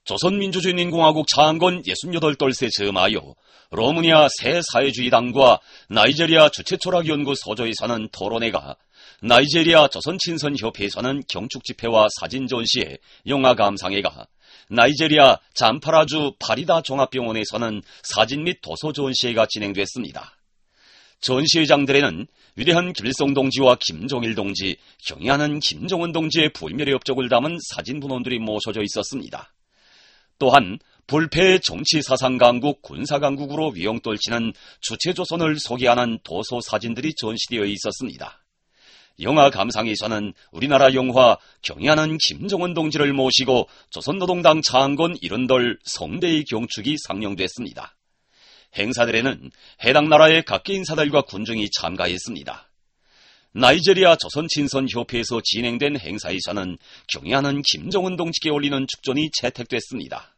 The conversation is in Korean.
조선민주주의인공화국 창건 68돌세 즈음하여 러무니아 새 사회주의당과 나이제리아 주체철학연구 서조에서는 토론회가, 나이제리아 조선친선협회에서는 경축집회와 사진 전시회, 영화 감상회가, 나이제리아 잠파라주 파리다 종합병원에서는 사진 및 도서 전시회가 진행됐습니다. 전시회장들에는 위대한 김일성 동지와 김정일 동지, 경애하는 김정은 동지의 불멸의 업적을 담은 사진 분원들이 모셔져 있었습니다. 또한 불패의 정치사상강국, 군사강국으로 위용떨치는 주체조선을 소개하는 도서 사진들이 전시되어 있었습니다. 영화 감상에서는 우리나라 영화 경애하는 김정은 동지를 모시고 조선노동당 창건 70돌 성대의 경축이 상영됐습니다. 행사들에는 해당 나라의 각계 인사들과 군중이 참가했습니다. 나이제리아 조선친선협회에서 진행된 행사에서는 경애하는 김정은 동지께 올리는 축전이 채택됐습니다.